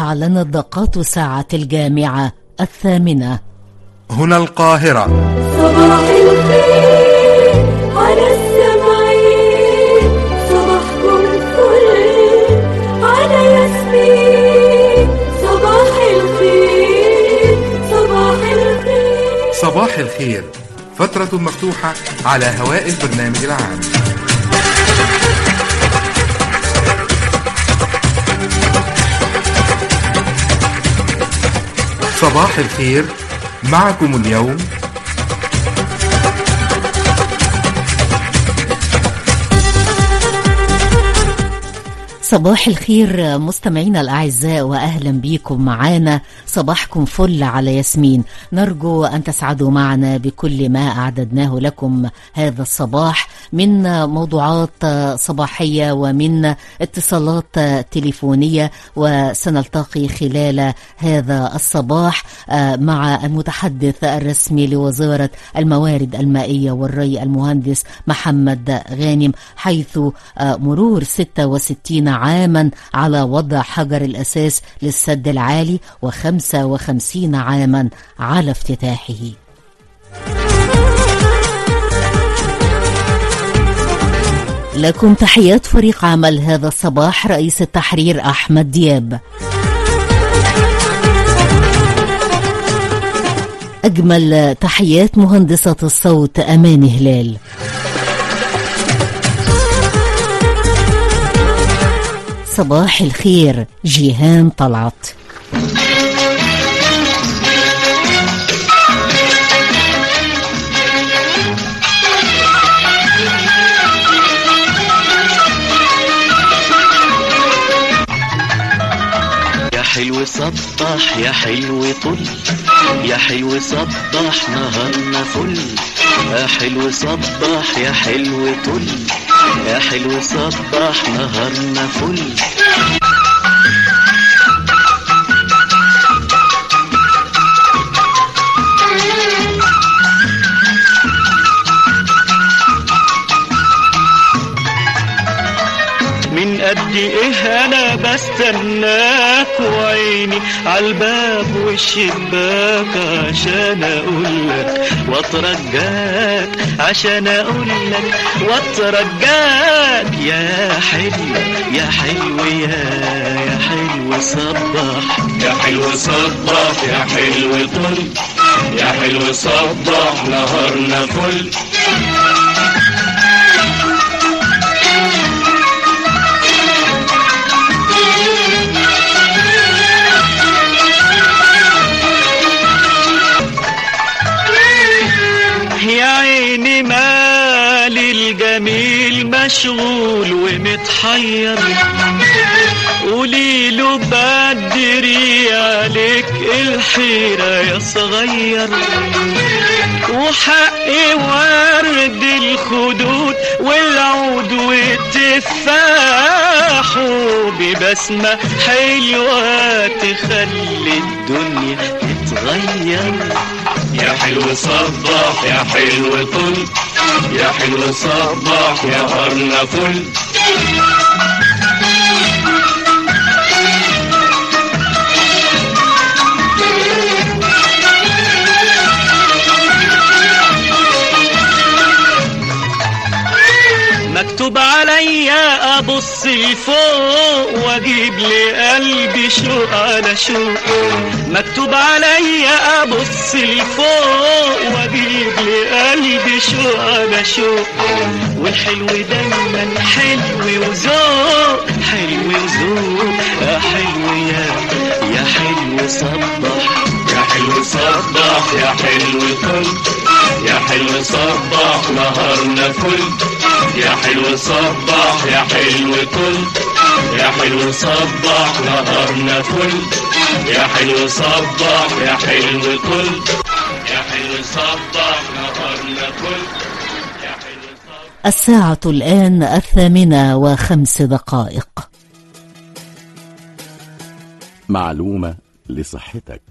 أعلنت دقات ساعة الجامعة 8. هنا القاهرة. صباح الخير على السمعين، صباحكم فل على ياسمين. صباح الخير صباح الخير صباح الخير، فترة مفتوحة على هواء البرنامج العام. صباح الخير، معكم اليوم صباح الخير مستمعينا الأعزاء، وأهلا بكم معانا. صباحكم فل على ياسمين. نرجو أن تسعدوا معنا بكل ما أعددناه لكم هذا الصباح من موضوعات صباحية ومن اتصالات تليفونية، وسنلتقي خلال هذا الصباح مع المتحدث الرسمي لوزارة الموارد المائية والري المهندس محمد غانم، حيث مرور 66 عاما على وضع حجر الأساس للسد العالي و55 عاما على افتتاحه. لكم تحيات فريق عمل هذا الصباح، رئيس التحرير أحمد دياب. أجمل تحيات مهندسة الصوت أمان هلال. صباح الخير جيهان طلعت. يا حلو صبح يا حلو طل، يا حلو صبح نهارنا فل، يا حلو صبح يا حلو طل، يا حلو صبح نهارنا فل. من قد ايه انا بستناك، وعيني عالباب والشباك عشان اقولك واترجاك، عشان اقولك واترجاك. يا حلو يا حلو يا حلو صبح، يا حلو صبح يا حلو طل، يا حلو صبح نهارنا فل. يا عيني مالي الجميل مشغول ومتحير، قوليله بدري عليك الحيرة يا صغير، وحقي ورد الخدود والعود والتفاح، وببسمة حلوة تخلي الدنيا تتغير. يا حلو صبح يا حلو طل، يا حلو صبح يا نهارنا فل. مكتوب عليا ابص لفوق واجيب لقلبي شوق على شوق، مكتوب عليا ابص لفوق واجيب لقلبي شوق على شوق، والحلو دايما حلو وذوق، حلو وذوق. يا حلو يا حلو صبح، يا حلو صبح يا حلو طل، يا حلو صبح نهارنا فل. يا حلو صبح يا حلو طل، يا حلو صبح نهارنا فل. يا حلو صبح يا حلو طل، يا حلو صبح نهارنا فل. الساعة الآن 8:05. معلومة لصحتك.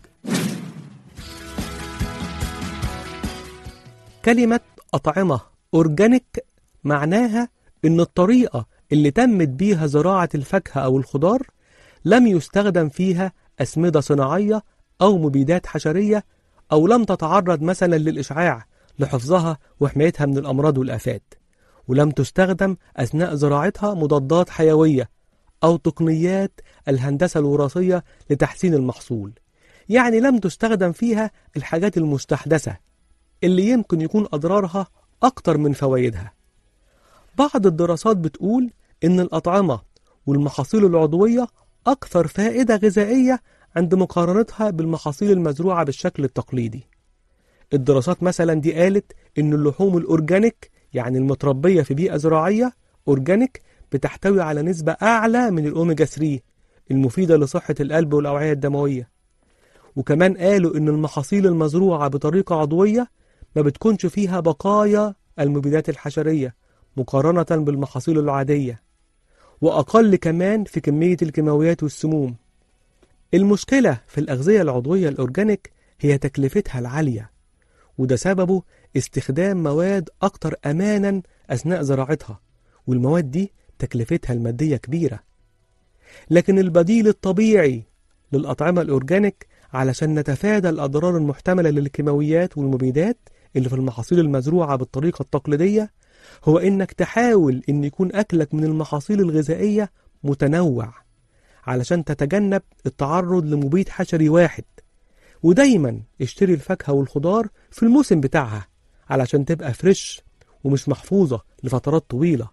كلمة أطعمة أورجانيك معناها إن الطريقة اللي تمت بيها زراعة الفاكهة أو الخضار لم يستخدم فيها أسمدة صناعية أو مبيدات حشرية، أو لم تتعرض مثلا للإشعاع لحفظها وحمايتها من الأمراض والآفات، ولم تستخدم أثناء زراعتها مضادات حيوية أو تقنيات الهندسة الوراثية لتحسين المحصول. يعني لم تستخدم فيها الحاجات المستحدثة اللي يمكن يكون أضرارها أكتر من فوائدها. بعض الدراسات بتقول إن الأطعمة والمحاصيل العضوية أكثر فائدة غذائية عند مقارنتها بالمحاصيل المزروعة بالشكل التقليدي. الدراسات مثلا دي قالت إن اللحوم الأورجانيك، يعني المتربية في بيئة زراعية أورجانيك، بتحتوي على نسبة أعلى من الأوميجا 3 المفيدة لصحة القلب والأوعية الدموية. وكمان قالوا إن المحاصيل المزروعة بطريقة عضوية ما بتكونش فيها بقايا المبيدات الحشرية مقارنة بالمحاصيل العادية، وأقل كمان في كمية الكيماويات والسموم. المشكلة في الأغذية العضوية الأورجانيك هي تكلفتها العالية، وده سببه استخدام مواد أكتر أمانا أثناء زراعتها، والمواد دي تكلفتها المادية كبيرة. لكن البديل الطبيعي للأطعمة الأورجانيك علشان نتفادى الأضرار المحتملة للكيماويات والمبيدات اللي في المحاصيل المزروعة بالطريقة التقليدية هو إنك تحاول إن يكون أكلك من المحاصيل الغذائية متنوع علشان تتجنب التعرض لمبيد حشري واحد. ودايما اشتري الفاكهة والخضار في الموسم بتاعها علشان تبقى فريش ومش محفوظة لفترات طويلة.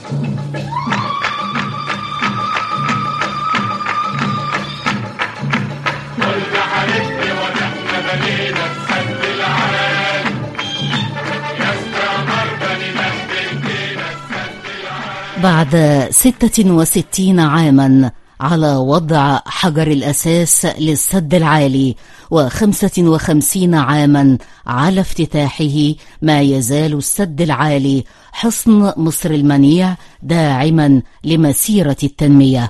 بعد 66 عاما على وضع حجر الأساس للسد العالي و55 عاما على افتتاحه، ما يزال السد العالي حصن مصر المنيع داعما لمسيرة التنمية.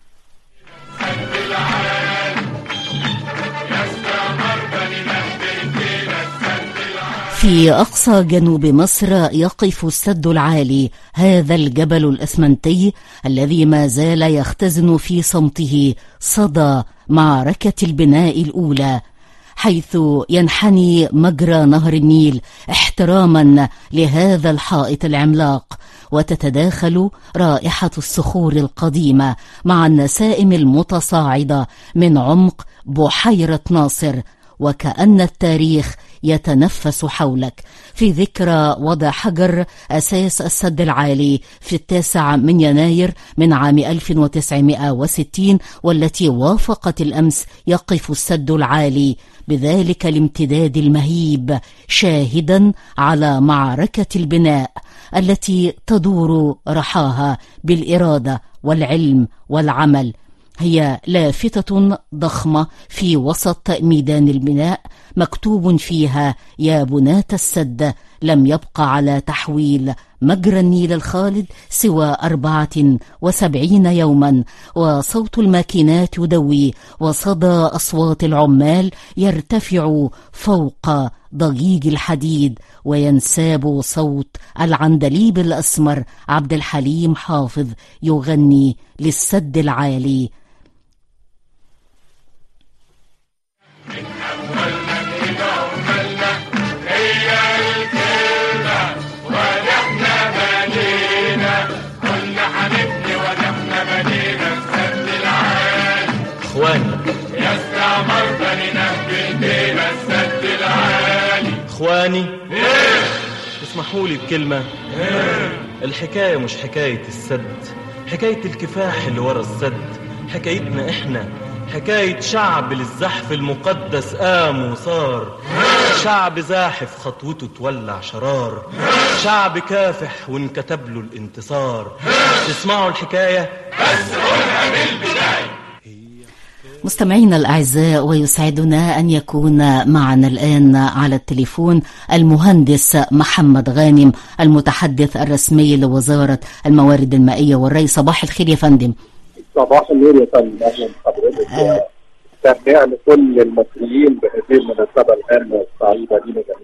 في أقصى جنوب مصر يقف السد العالي، هذا الجبل الأسمنتي الذي ما زال يختزن في صمته صدى معركة البناء الأولى، حيث ينحني مجرى نهر النيل احتراما لهذا الحائط العملاق، وتتداخل رائحة الصخور القديمة مع النسائم المتصاعدة من عمق بحيرة ناصر، وكأن التاريخ يتنفس حولك. في ذكرى وضع حجر أساس السد العالي في 9 يناير من عام 1960، والتي وافقت الأمس، يقف السد العالي بذلك الامتداد المهيب شاهدا على معركة البناء التي تدور رحاها بالإرادة والعلم والعمل. هي لافتة ضخمة في وسط ميدان البناء مكتوب فيها: يا بناة السد، لم يبقى على تحويل مجرى النيل الخالد سوى 74 يوما، وصوت الماكينات يدوي، وصدى أصوات العمال يرتفع فوق ضجيج الحديد، وينساب صوت العندليب الأسمر عبد الحليم حافظ يغني للسد العالي. اخواني، اسمحوا لي بكلمة. الحكاية مش حكاية السد، حكاية الكفاح اللي ورا السد، حكايتنا احنا، حكاية شعب للزحف المقدس قام وصار، شعب زاحف خطوته تولع شرار، شعب كافح وانكتب له الانتصار. تسمعوا الحكاية بس قولها بالبداية. مستمعينا الأعزاء، ويسعدنا أن يكون معنا الآن على التليفون المهندس محمد غانم، المتحدث الرسمي لوزارة الموارد المائية والري. صباح الخير يا فندم. صباح النور يا فندم، أهلا بحضرتك. تهنئة لكل المصريين بهذه المناسبة الهامة والسعيدة لنا جميعا.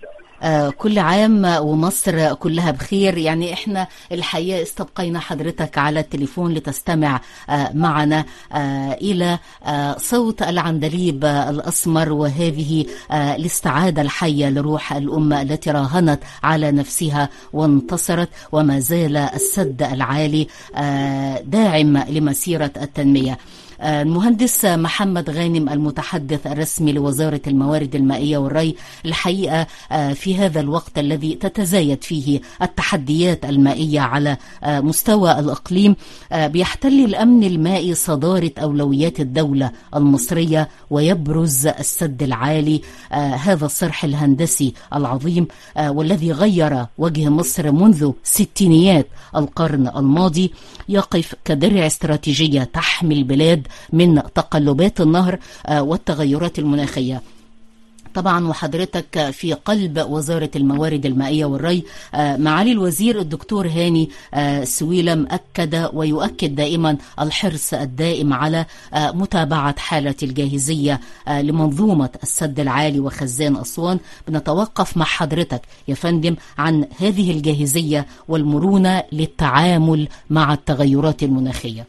كل عام ومصر كلها بخير. يعني احنا الحقيقة استبقينا حضرتك على التليفون لتستمع معنا إلى صوت العندليب الأسمر، وهذه الاستعادة الحية لروح الأمة التي راهنت على نفسها وانتصرت، وما زال السد العالي داعم لمسيرة التنمية. المهندس محمد غانم المتحدث الرسمي لوزارة الموارد المائية والري، الحقيقة في هذا الوقت الذي تتزايد فيه التحديات المائية على مستوى الإقليم بيحتل الأمن المائي صدارة أولويات الدولة المصرية، ويبرز السد العالي هذا الصرح الهندسي العظيم والذي غير وجه مصر منذ ستينيات القرن الماضي، يقف كدرع استراتيجية تحمي البلاد من تقلبات النهر والتغيرات المناخية. طبعا وحضرتك في قلب وزارة الموارد المائية والري. معالي الوزير الدكتور هاني سويلم أكد ويؤكد دائما الحرص الدائم على متابعة حالة الجاهزية لمنظومة السد العالي وخزان أسوان. بنتوقف مع حضرتك يا فندم عن هذه الجاهزية والمرونة للتعامل مع التغيرات المناخية.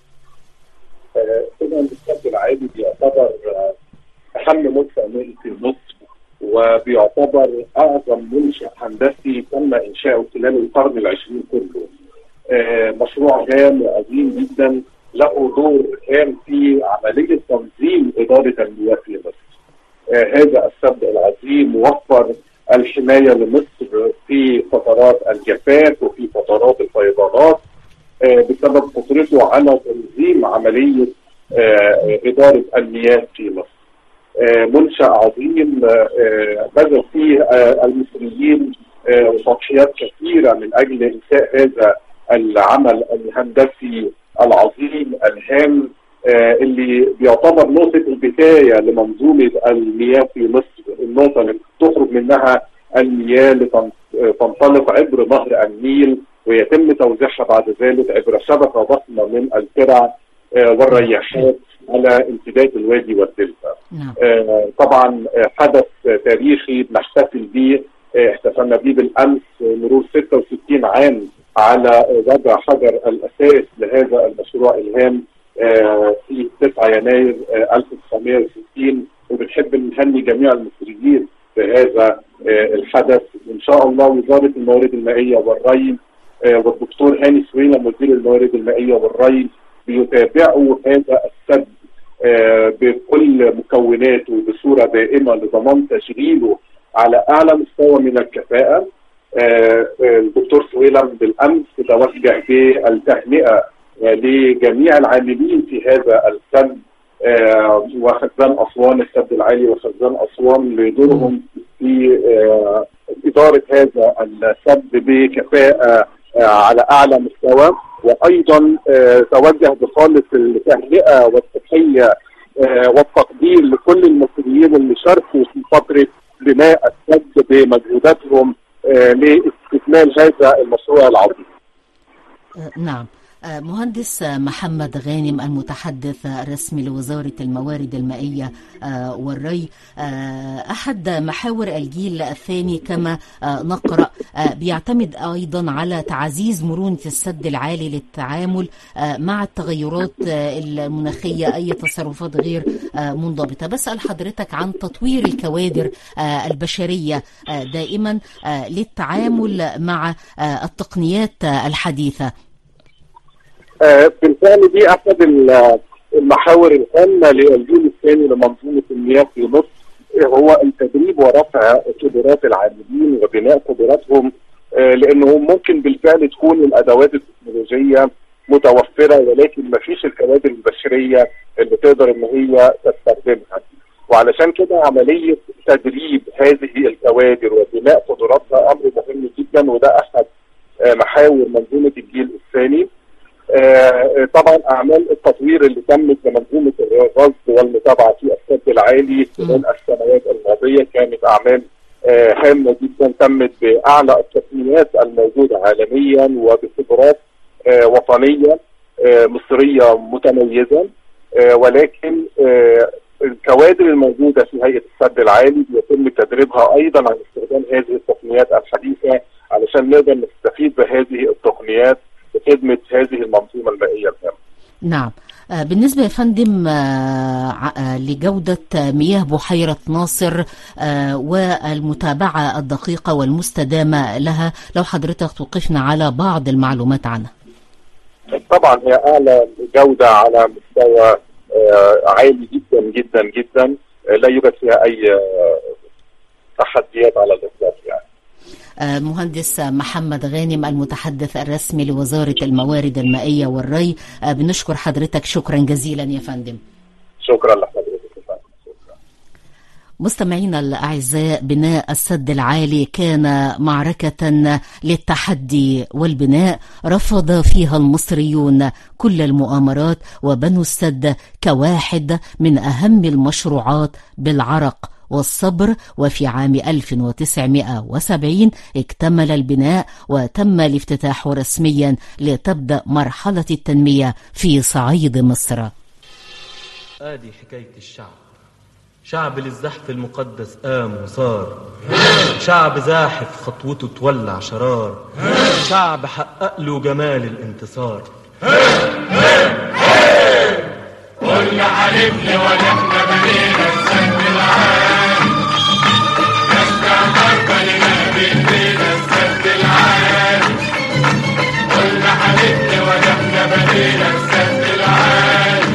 طبعا السد العالي بيعتبر أهم منشأ في مصر، وبيعتبر أعظم منشأ هندسي تم إنشاؤه خلال القرن العشرين كله. مشروع هام وعظيم جدا له دور هام في عملية تنظيم إدارة المياه في مصر. هذا السد العظيم وفر الحماية لمصر في فترات الجفاف وفي فترات الفيضانات بسبب قدرته على تنظيم عملية إدارة المياه في مصر. منشأ عظيم بذل فيه المصريين وتضحيات كثيرة من أجل إنشاء هذا العمل الهندسي العظيم الهام اللي بيعتبر نقطة البداية لمنظومة المياه في مصر، النقطة اللي تخرج منها المياه لتنطلق عبر نهر النيل ويتم توزيعها بعد ذلك عبر شبكة ضخمة من الترع والرياحات على امتداد الوادي والدلتا. طبعا حدث تاريخي بنحتفل به، احتفلنا به بالامس مرور 66 عام على وضع حجر الاساس لهذا المشروع الهام في 9 يناير 1960، وبنحب نهني جميع المصريين بهذا الحدث. وان شاء الله وزارة الموارد المائية والري والدكتور هاني سويلم وزير الموارد المائية والري بيتابعوا هذا السد بكل مكوناته بصورة دائمة لضمان تشغيله على أعلى مستوى من الكفاءة. الدكتور سويلم بالأمس توجه بالتهنئة لجميع العاملين في هذا السد وخزان أسوان، السد العالي وخزان أسوان، لدورهم في إدارة هذا السد بكفاءة على أعلى مستوى. وأيضا توجه بخالص التهنئة والتحية والتقدير لكل المصريين اللي شاركوا في فترة بناء السد بمجهوداتهم لاستكمال هذا المشروع العظيم. نعم. مهندس محمد غانم المتحدث الرسمي لوزارة الموارد المائية والري، أحد محاور الجيل الثاني كما نقرأ بيعتمد أيضا على تعزيز مرونة السد العالي للتعامل مع التغيرات المناخية، أي تصرفات غير منضبطة. بسأل حضرتك عن تطوير الكوادر البشرية دائما للتعامل مع التقنيات الحديثة. بالفعل دي احد المحاور الهامه للجيل الثاني لمنظومه المياه في مصر، هو التدريب ورفع قدرات العاملين وبناء قدراتهم، لانه ممكن بالفعل تكون الادوات التكنولوجيه متوفره ولكن ما فيش الكوادر البشريه اللي تقدر ان هي تستخدمها. وعلشان كده عمليه تدريب هذه الكوادر وبناء قدراتها امر مهم جدا، وده احد محاور منظومه الجيل الثاني. طبعا اعمال التطوير اللي تمت لمنظومه الرصد والمتابعه في السد العالي خلال السنوات الماضيه كانت اعمال هامه جدا، تمت باعلى التقنيات الموجوده عالميا وبخبرات وطنيه مصريه متميزه. ولكن الكوادر الموجودة في هيئة السد العالي بيتم تدريبها أيضا عن استخدام هذه التقنيات الحديثة علشان نقدر نستفيد بهذه التقنيات لخدمة هذه المنظومة المائية الهامة. نعم. بالنسبة يا فندم لجودة مياه بحيرة ناصر والمتابعة الدقيقة والمستدامة لها، لو حضرتك توقفنا على بعض المعلومات عنها. طبعا هي أعلى جودة على مستوى عالي جدا جدا جدا، لا يوجد فيها أي تحديات على الإطلاق يعني. مهندس محمد غانم المتحدث الرسمي لوزارة الموارد المائية والري، بنشكر حضرتك شكرا جزيلا يا فندم. شكرا لحضرتك. مستمعينا الأعزاء، بناء السد العالي كان معركة للتحدي والبناء، رفض فيها المصريون كل المؤامرات وبنوا السد كواحد من أهم المشروعات بالعرق والصبر. وفي عام 1970 اكتمل البناء وتم الافتتاح رسميا لتبدأ مرحلة التنمية في صعيد مصر. آدي حكاية الشعب، شعب للزحف المقدس قام وصار، شعب زاحف خطوته تولع شرار، شعب حقق له جمال الانتصار. قلنا حلفنا ونحن بنينا السد العالي، نستعمر بنينا بإيدينا السد العالي. قلنا حلفنا ونحن بنينا السد العالي،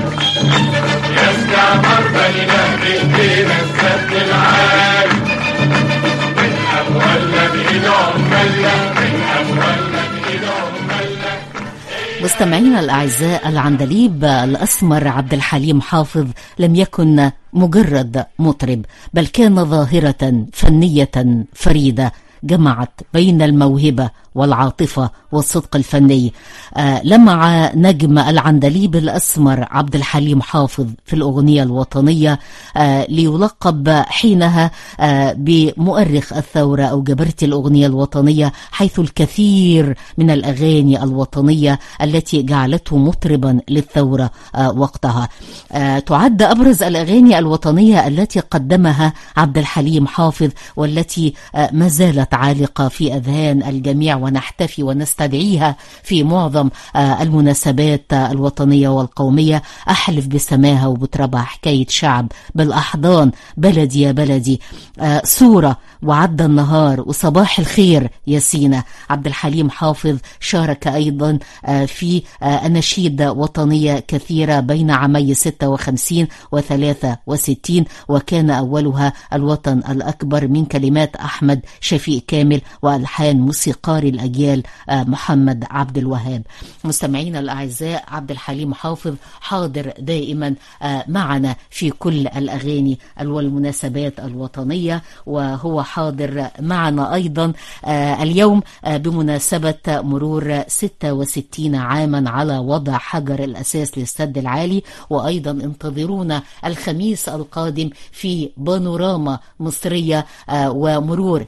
نستعمر بنينا بإيدينا السد العالي. من أموالنا بإيدهم ملا، من أموالنا بإيدهم ملا. مستمعينا الأعزاء، العندليب الأسمر عبد الحليم حافظ لم يكن مجرد مطرب، بل كان ظاهرة فنية فريدة جمعت بين الموهبة والعاطفة والصدق الفني. لمع نجم العندليب الأسمر عبد الحليم حافظ في الأغنية الوطنية، ليلقب حينها بمؤرخ الثورة أو جبرت الأغنية الوطنية، حيث الكثير من الأغاني الوطنية التي جعلته مطربا للثورة وقتها. تعد أبرز الأغاني الوطنية التي قدمها عبد الحليم حافظ والتي ما زالت عالقة في أذهان الجميع ونحتفي ونستدعيها في معظم المناسبات الوطنية والقومية. أحلف بسماها وبتربها، حكاية شعب، بالأحضان، بلدي يا بلدي، صورة، وعدى النهار، وصباح الخير يا سينا. عبد الحليم حافظ شارك أيضا في أناشيد وطنية كثيرة بين عامي 56 و63، وكان أولها الوطن الأكبر من كلمات أحمد شفيق كامل وألحان موسيقار الأجيال محمد عبد الوهاب. مستمعينا الأعزاء، عبد الحليم حافظ حاضر دائما معنا في كل الأغاني والمناسبات الوطنية، وهو حاضر معنا أيضا اليوم بمناسبة مرور 66 عاما على وضع حجر الأساس للسد العالي. وأيضا انتظرونا الخميس القادم في بانوراما مصرية ومرور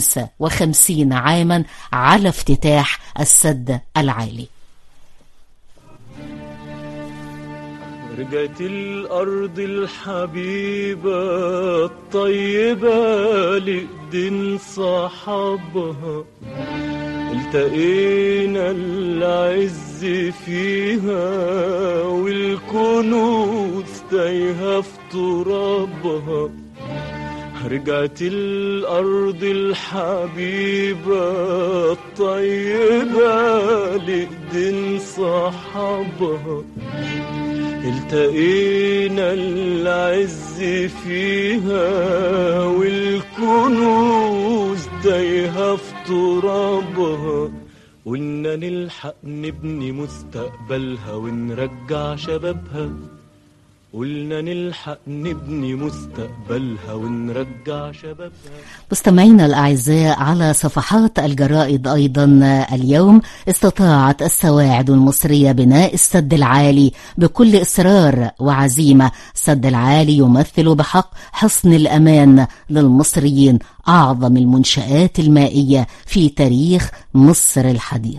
55 عاما على افتتاح السد العالي. رجعت الأرض الحبيبة الطيبة لإيدين صحابها، التقينا العز فيها والكنوز تايهة في ترابها. رجعت الأرض الحبيبة الطيبة لإيدين صحابها، التقينا العز فيها والكنوز تايهة في ترابها. قلنا نلحق نبني مستقبلها ونرجع شبابها، قلنا نلحق نبني مستقبلها ونرجع شبابها. مستمعينا الأعزاء، على صفحات الجرائد أيضا اليوم، استطاعت السواعد المصرية بناء السد العالي بكل إصرار وعزيمة. السد العالي يمثل بحق حصن الأمان للمصريين، أعظم المنشآت المائية في تاريخ مصر الحديث.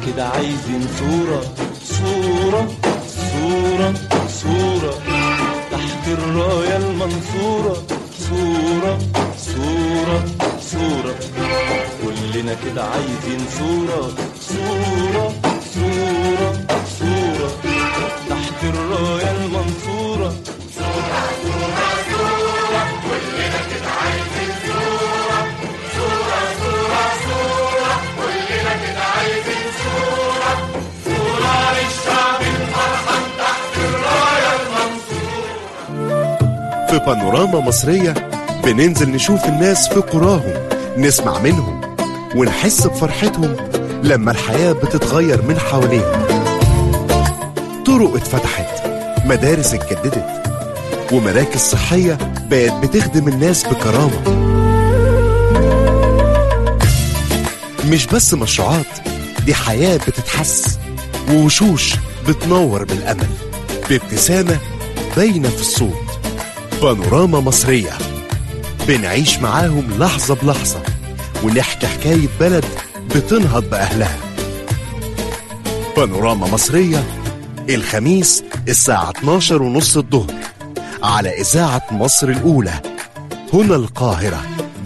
كده عايزين صورة صورة صورة صورة تحت الراية المنصورة، صورة صورة صورة. كلنا كده عايزين صورة صورة صورة صورة تحت الراية المنصورة، صورة صورة صورة. كلنا كده عايزين صورة صورة صورة صورة. كلنا كده عايزين صورة صورة للشعب الفرحان تحت الراية المنصورة. في بانوراما مصرية بننزل نشوف الناس في قراهم، نسمع منهم ونحس بفرحتهم لما الحياة بتتغير من حواليهم. طرق اتفتحت، مدارس اتجددت، ومراكز صحية بقت بتخدم الناس بكرامة. مش بس مشروعات، دي حياة بتتحس، ووشوش بتنور بالأمل، بابتسامة باينة في الصوت. بانوراما مصرية بنعيش معاهم لحظة بلحظة، ونحكي حكاية بلد بتنهض بأهلها. بانوراما مصرية الخميس الساعة 12:30 الظهر على إذاعة مصر الأولى، هنا القاهرة.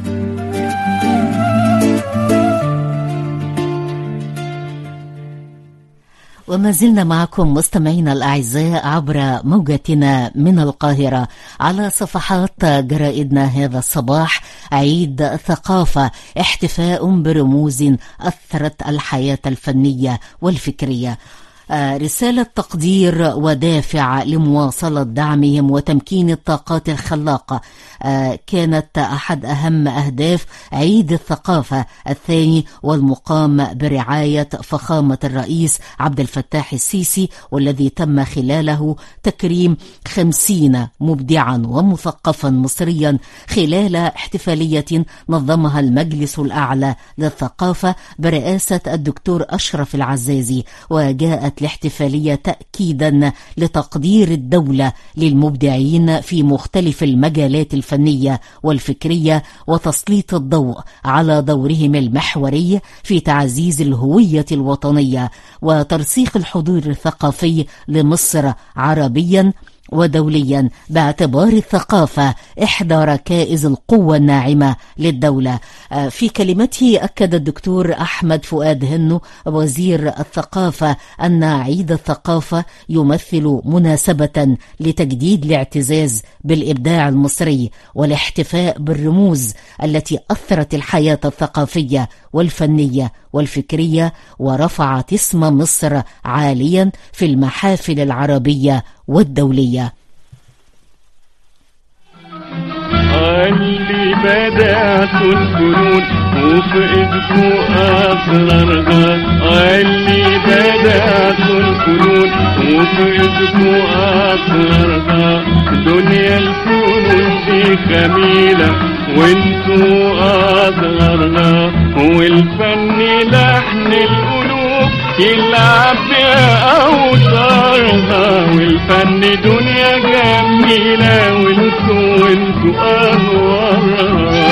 وما زلنا معكم مستمعينا الأعزاء عبر موجتنا من القاهرة على صفحات جرائدنا هذا الصباح. عيد الثقافة، احتفاء برموز أثرت الحياة الفنية والفكرية. رسالة تقدير ودافع لمواصلة دعمهم وتمكين الطاقات الخلاقة كانت أحد أهم أهداف عيد الثقافة الثاني، والمقام برعاية فخامة الرئيس عبد الفتاح السيسي، والذي تم خلاله تكريم 50 مبدعا ومثقفا مصريا خلال احتفالية نظمها المجلس الأعلى للثقافة برئاسة الدكتور أشرف العزازي. وجاءت الاحتفالية تأكيدا لتقدير الدولة للمبدعين في مختلف المجالات الفنية والفكرية، وتسليط الضوء على دورهم المحوري في تعزيز الهوية الوطنية وترسيخ الحضور الثقافي لمصر عربيا ودوليا، باعتبار الثقافة إحدى ركائز القوة الناعمة للدولة. في كلمته أكد الدكتور أحمد فؤاد هنو وزير الثقافة أن عيد الثقافة يمثل مناسبة لتجديد الاعتزاز بالإبداع المصري والاحتفاء بالرموز التي أثرت الحياة الثقافية والفنية والفكرية، ورفعت اسم مصر عاليا في المحافل العربية والدولية. اللي بدأت الفنون وفقدكوا أسرارها، اللي بدأت الفنون وفقدكوا أسرارها. دنيا الفنون دي خميلة وانتوا أصغرها، والفن لحن القلوب يلعب بأوتارها، والفن دنيا جميلة وانتوا أنوارها.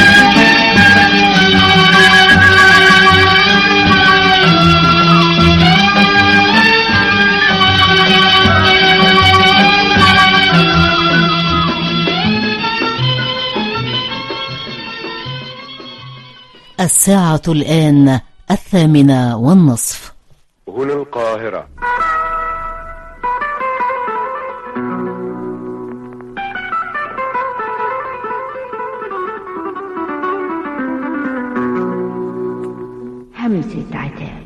الساعة الآن 8:30. هنا القاهرة. همسة عتاب.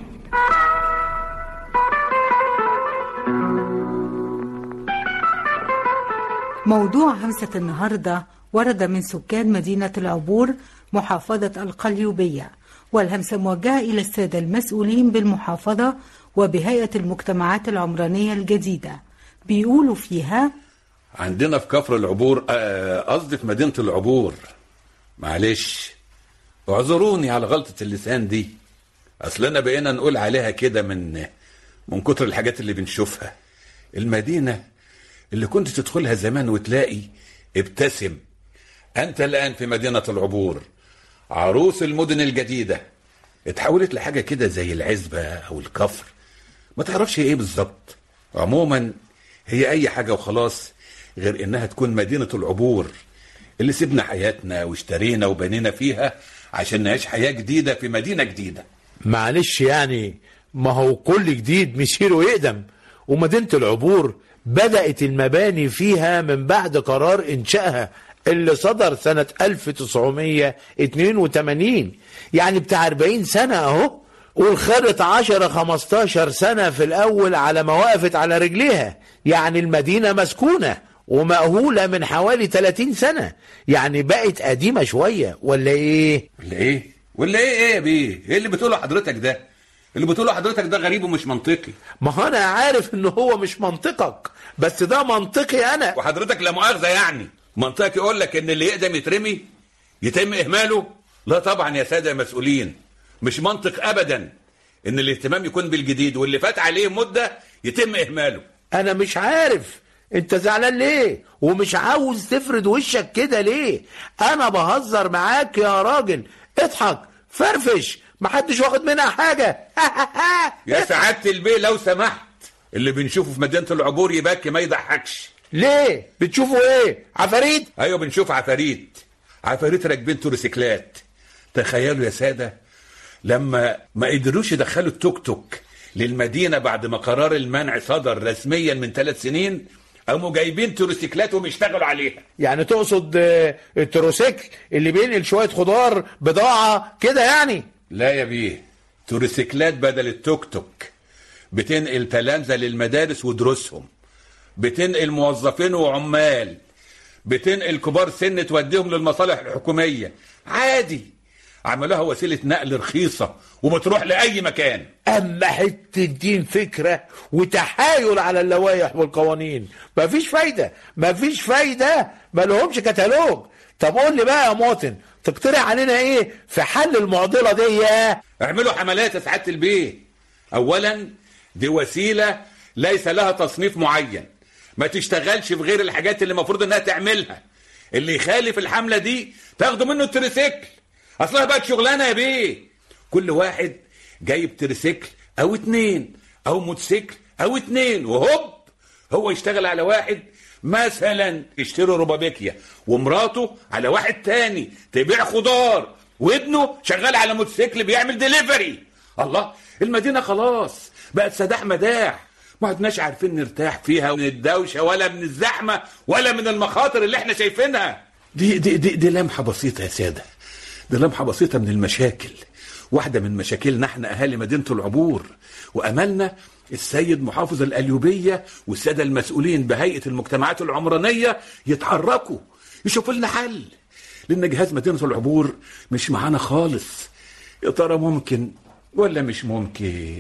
موضوع همسة النهاردة ورد من سكان مدينة العبور محافظة القليوبية، والهمسة موجهة إلى السادة المسؤولين بالمحافظة وبهيئة المجتمعات العمرانية الجديدة. بيقولوا فيها: عندنا في كفر العبور، قصدي في مدينة العبور، معلش اعذروني على غلطة اللسان دي، أصلنا بقينا نقول عليها كده من كتر الحاجات اللي بنشوفها. المدينة اللي كنت تدخلها زمان وتلاقي ابتسم، أنت الآن في مدينة العبور عروس المدن الجديدة، اتحولت لحاجة كده زي العزبة أو الكفر، ما تعرفش ايه بالظبط. عموما هي أي حاجة وخلاص، غير إنها تكون مدينة العبور اللي سيبنا حياتنا واشترينا وبنينا فيها عشان نعيش حياة جديدة في مدينة جديدة. معلش يعني، ما هو كل جديد مسيره ويقدم، ومدينة العبور بدأت المباني فيها من بعد قرار إنشائها اللي صدر سنة 1982، يعني بتاع 40 سنة اهو، والخرط 10-15 سنة في الأول على ما وقفت على رجليها. يعني المدينة مسكونة ومأهولة من حوالي 30 سنة، يعني بقت قديمة شوية ولا ايه؟ ولا ايه يا بيه؟ ايه اللي بتقوله حضرتك ده؟ اللي بتقوله حضرتك ده غريب ومش منطقي. ما هو انا عارف ان هو مش منطقك، بس ده منطقي انا. وحضرتك لا مؤاخذة يعني منطقي يقول لك ان اللي يقدم يترمي يتم اهماله؟ لا طبعا يا سادة المسؤولين، مش منطق ابدا ان الاهتمام يكون بالجديد واللي فات عليه مدة يتم اهماله. انا مش عارف انت زعلان ليه ومش عاوز تفرد وشك كده ليه؟ انا بهزر معاك يا راجل، اضحك فرفش، محدش واخد منها حاجة. يا سعادة البيه لو سمحت، اللي بنشوفه في مدينة العبور يبكي ما يضحكش. ليه؟ بتشوفوا ايه؟ عفاريت؟ ايوه بنشوف عفاريت راكبين توريسيكلات. تخيلوا يا سادة لما ما قدروش يدخلوا التوك توك للمدينة بعد ما قرار المنع صدر رسميا من 3 سنين، قاموا جايبين توريسيكلات وبيشتغلوا عليها. يعني تقصد التروسيكل اللي بينقل شوية خضار بضاعة كده يعني؟ لا يا بيه، توريسيكلات بدل التوك توك، بتنقل تلامذة للمدارس ودروسهم، بتنقل موظفين وعمال، بتنقل كبار سن توديهم للمصالح الحكومية عادي. عملوها وسيلة نقل رخيصة وبتروح لأي مكان. أما حتة دين فكرة وتحايل على اللوائح والقوانين، مفيش فايدة، ما لهمش كتالوج. طب قول لي بقى يا مواطن، تقترح علينا ايه في حل المعضلة دي؟ اعملوا حملات يا سعادة البيه. اولا دي وسيلة ليس لها تصنيف معين، ما تشتغلش في غير الحاجات اللي المفروض انها تعملها. اللي يخالف الحملة دي تاخدوا منه التريسيكل. اصلها بقت شغلانة يا بيه، كل واحد جايب تريسيكل او 2 او موتوسيكل او 2، وهوب هو يشتغل على واحد، مثلا يشتري روبابيكيا، ومراته على واحد تاني تبيع خضار، وابنه شغال على موتوسيكل بيعمل ديليفري. الله، المدينة خلاص بقت سداح مداح، ما عدناش عارفين نرتاح فيها من الدوشة ولا من الزحمة ولا من المخاطر اللي احنا شايفينها. دي لمحة بسيطة يا سادة، دي لمحة بسيطة من المشاكل، واحدة من مشاكلنا احنا اهالي مدينة العبور. واملنا السيد محافظ القليوبية والسادة المسؤولين بهيئة المجتمعات العمرانية يتحركوا يشوفوا لنا حل، لان جهاز مدينة العبور مش معانا خالص. يا ترى ممكن ولا مش ممكن؟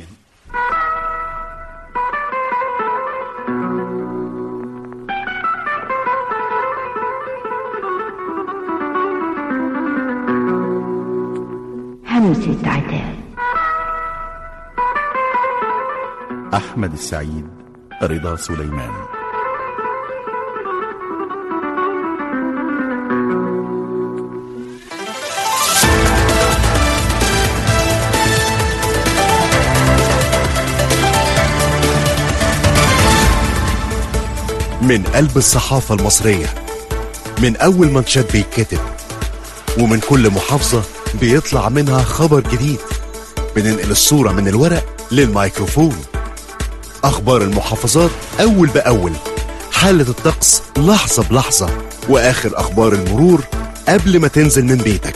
همسة عتاب. أحمد السعيد، رضا سليمان. من قلب الصحافة المصرية، من أول منشط بيتكتب، ومن كل محافظة بيطلع منها خبر جديد، بننقل الصورة من الورق للميكروفون. أخبار المحافظات أول بأول، حالة الطقس لحظة بلحظة، وآخر أخبار المرور قبل ما تنزل من بيتك.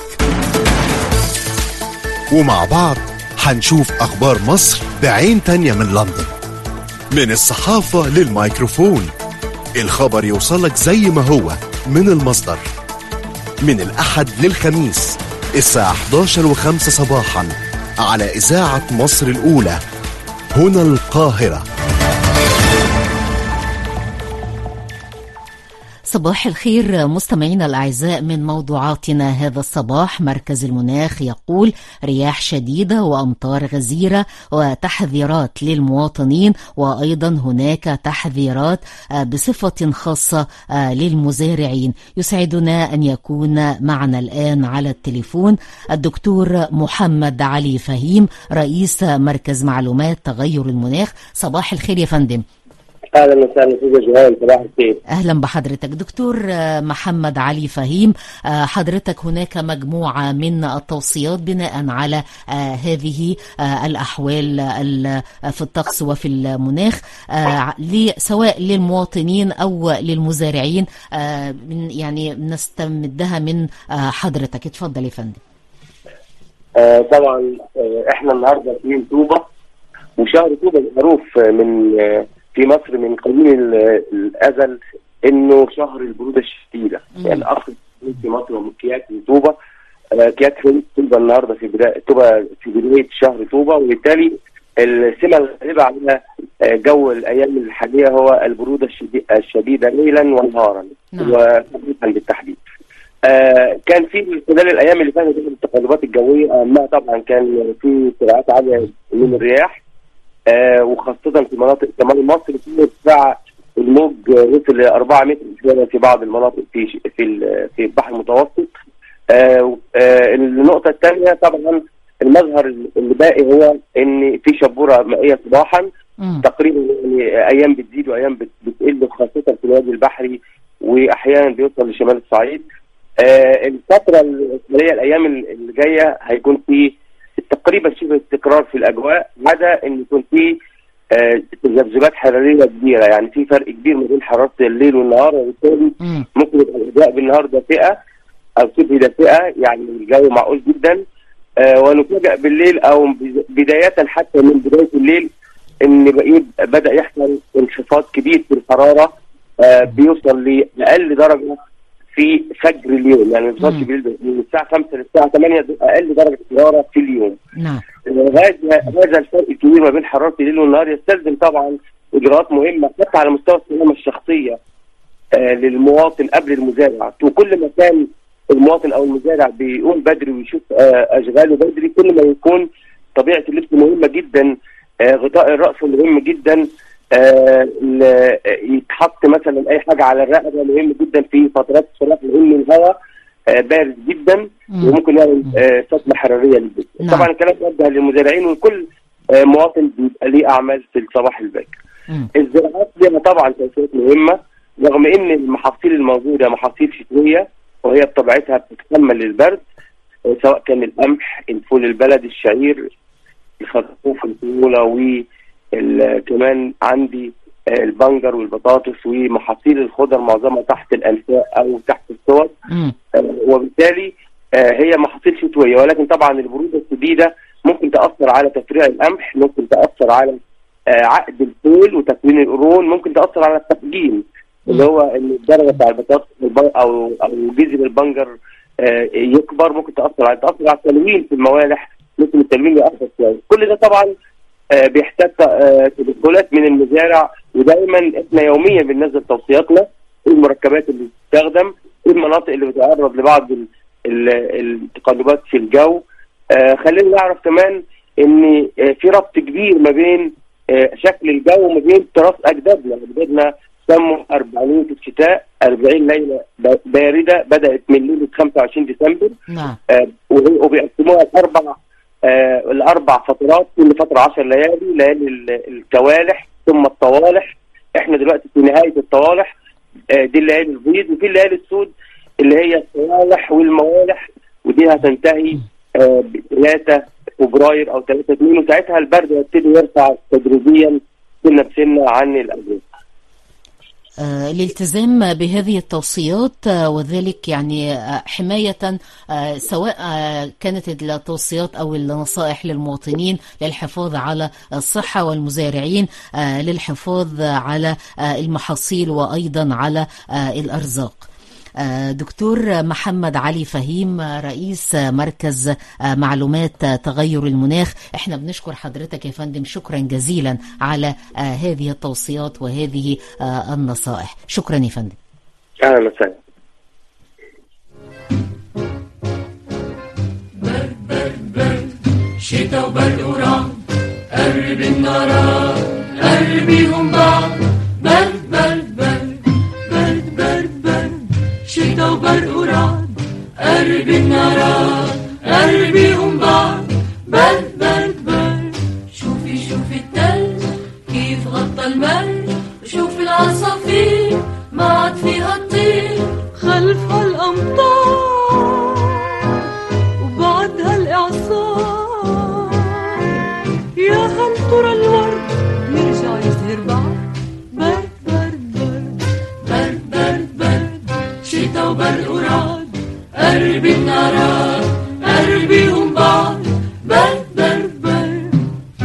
ومع بعض هنشوف أخبار مصر بعين تانية من لندن. من الصحافة للميكروفون، الخبر يوصلك زي ما هو من المصدر. من الأحد للخميس الساعة 11:05 صباحا على إذاعة مصر الأولى، هنا القاهرة. صباح الخير مستمعينا الأعزاء. من موضوعاتنا هذا الصباح مركز المناخ يقول رياح شديدة وأمطار غزيرة وتحذيرات للمواطنين، وأيضا هناك تحذيرات بصفة خاصة للمزارعين. يسعدنا أن يكون معنا الآن على التليفون الدكتور محمد علي فهيم رئيس مركز معلومات تغير المناخ. صباح الخير يا فندم. اهلا وسهلا فيك يا جهال، صباح الخير. اهلا بحضرتك دكتور محمد علي فهيم. حضرتك هناك مجموعه من التوصيات بناء على هذه الاحوال في الطقس وفي المناخ، سواء للمواطنين او للمزارعين، يعني نستمدها من حضرتك. اتفضل يا فندم. طبعا احنا النهارده في طوبه، وشهر طوبه معروف من في مصر من قديم الازل انه شهر البروده الشديده. يعني اصل في مصر ومكيات طوبه، كيات طوبه النهارده في بدايه شهر طوبه، وبالتالي السمه الغالبه على جو الايام الحاليه هو البروده الشديده ليلا ونهارا وصباحا بالتحديد. كان في خلال الايام اللي فاتت التقلبات الجويه، ما طبعا كان في سرعات عاليه من الرياح، وخاصة في مناطق شمال مصر في ارتفاع الموج وصل ل 4 متر في بعض المناطق في البحر المتوسط. النقطة الثانية طبعا المظهر اللي باقي هو ان في شبورة مائية صباحا تقريبا، يعني ايام بتزيد وايام بتقل، خاصة في الوادي البحري واحيانا بيوصل لشمال الصعيد. الفترة اللي هي الايام اللي جاية هيكون في تقريبا شبه استقرار في الاجواء، عدا ان يكون في تذبذبات حراريه كبيره، يعني في فرق كبير ما بين حراره الليل والنهار، وبالتالي ممكن يبقى الاجواء بالنهار دافئه او شبه دافئه، يعني الجو معقول جدا. ونفاجئ بالليل او بدايه حتى من بدايه الليل ان بدا يحصل انخفاض كبير في الحراره، بيوصل لاقل درجه في فجر اليوم، يعني ما بيوصلش من الساعه 5 للساعه 8 اقل درجه حراره في اليوم. نعم. هذا الفرق الكبير ما بين حراره الليل والنهار يستلزم طبعا اجراءات مهمه حتى على مستوى السلامه الشخصيه للمواطن قبل المزارع. وكل ما كان المواطن او المزارع بيقوم بدري ويشوف اشغاله بدري، كل ما يكون طبيعه اللبس مهمه جدا، غطاء الراس مهم جدا، يتحط مثلا اي حاجه على الرقبه مهم جدا في فترات الصباح، لان الهواء بارد جدا وممكن يعمل صدمه حراريه للجسم. طبعا الكلام ده للمزارعين وكل مواطن بيبقى ليه اعمال في الصباح الباكر. الزراعات لها طبعا توصيات مهمه، رغم ان المحاصيل الموجوده محاصيل شتويه وهي بطبيعتها بتتحمل للبرد، سواء كان القمح، الفول البلدي، الشعير، الخرفوف، الفوله، وكمان عندي البنجر والبطاطس ومحاصيل الخضر معظمها تحت الانفاق او تحت الصور. وبالتالي هي محاصيل شتويه، ولكن طبعا البروده الشديده ممكن تاثر على تفريع القمح، ممكن تاثر على عقد الفول وتكوين القرون، ممكن تاثر على التقديم اللي هو ان الدرجه بتاع البطاطس او جذر البنجر يكبر، ممكن تاثر على التلوين في الموالح، ممكن التلوين ياثر شويه. كل ده طبعا بيحتاج تدخلات من المزارع، ودائما احنا يوميا بننزل توصياتنا المركبات اللي بتستخدم، المناطق اللي بتتعرض لبعض التقلبات في الجو. خلينا نعرف كمان ان في ربط كبير ما بين شكل الجو وما بين تراث اجدادنا. اجدادنا سموا 40 في الشتاء، 40 ليله بارده بدات من ليله 25 ديسمبر. نعم. وبيقسموها الاربع فترات، كل فتره 10 ليالي الكوالح ثم الطوالح. احنا دلوقتي في نهايه الطوالح، دي الليالي البيض، وفي الليالي السود اللي هي الصوالح والموالح، ودي هتنتهي ب 3 فبراير او 3/2، وساعتها البرد يبتدي يرفع تدريجيا سنه بسنه عن الاجواء. الالتزام بهذه التوصيات وذلك يعني حماية، سواء كانت التوصيات أو النصائح للمواطنين للحفاظ على الصحة، والمزارعين للحفاظ على المحاصيل وأيضا على الأرزاق. دكتور محمد علي فهيم رئيس مركز معلومات تغير المناخ، احنا بنشكر حضرتك يا فندم شكرا جزيلا على هذه التوصيات وهذه النصائح. شكرا يا فندم. اهلا وسهلا. شتا وبرد ورعد قرب النار قربيهم بعض برد برد برد برد برد برد شتا وبرد ورعد قرب النار قربيهم بعض برد برد برد شوفي شوفي التلج كيف غطى المرج وشوفي العصافير ما عاد فيها تطير خلفها الأمطار وبعدها الإعصار يا هل ترى الورد يرجع يزهر بعد برد برد برد برد برد برد شتا وبرد ورعد قرب النار قربيهم بعض برد برد برد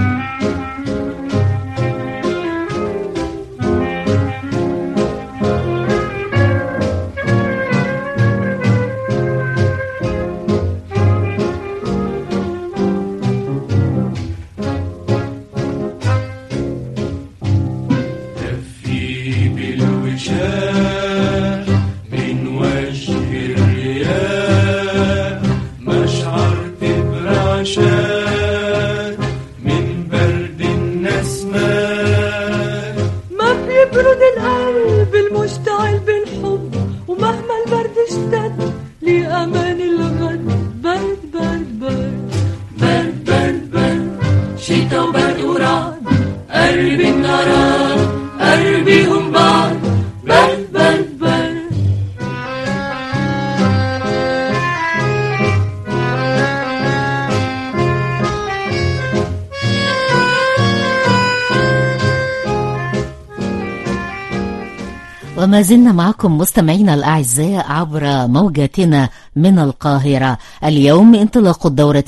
وما زلنا معكم مستمعينا الأعزاء عبر موجاتنا من القاهرة. اليوم انطلاق الدورة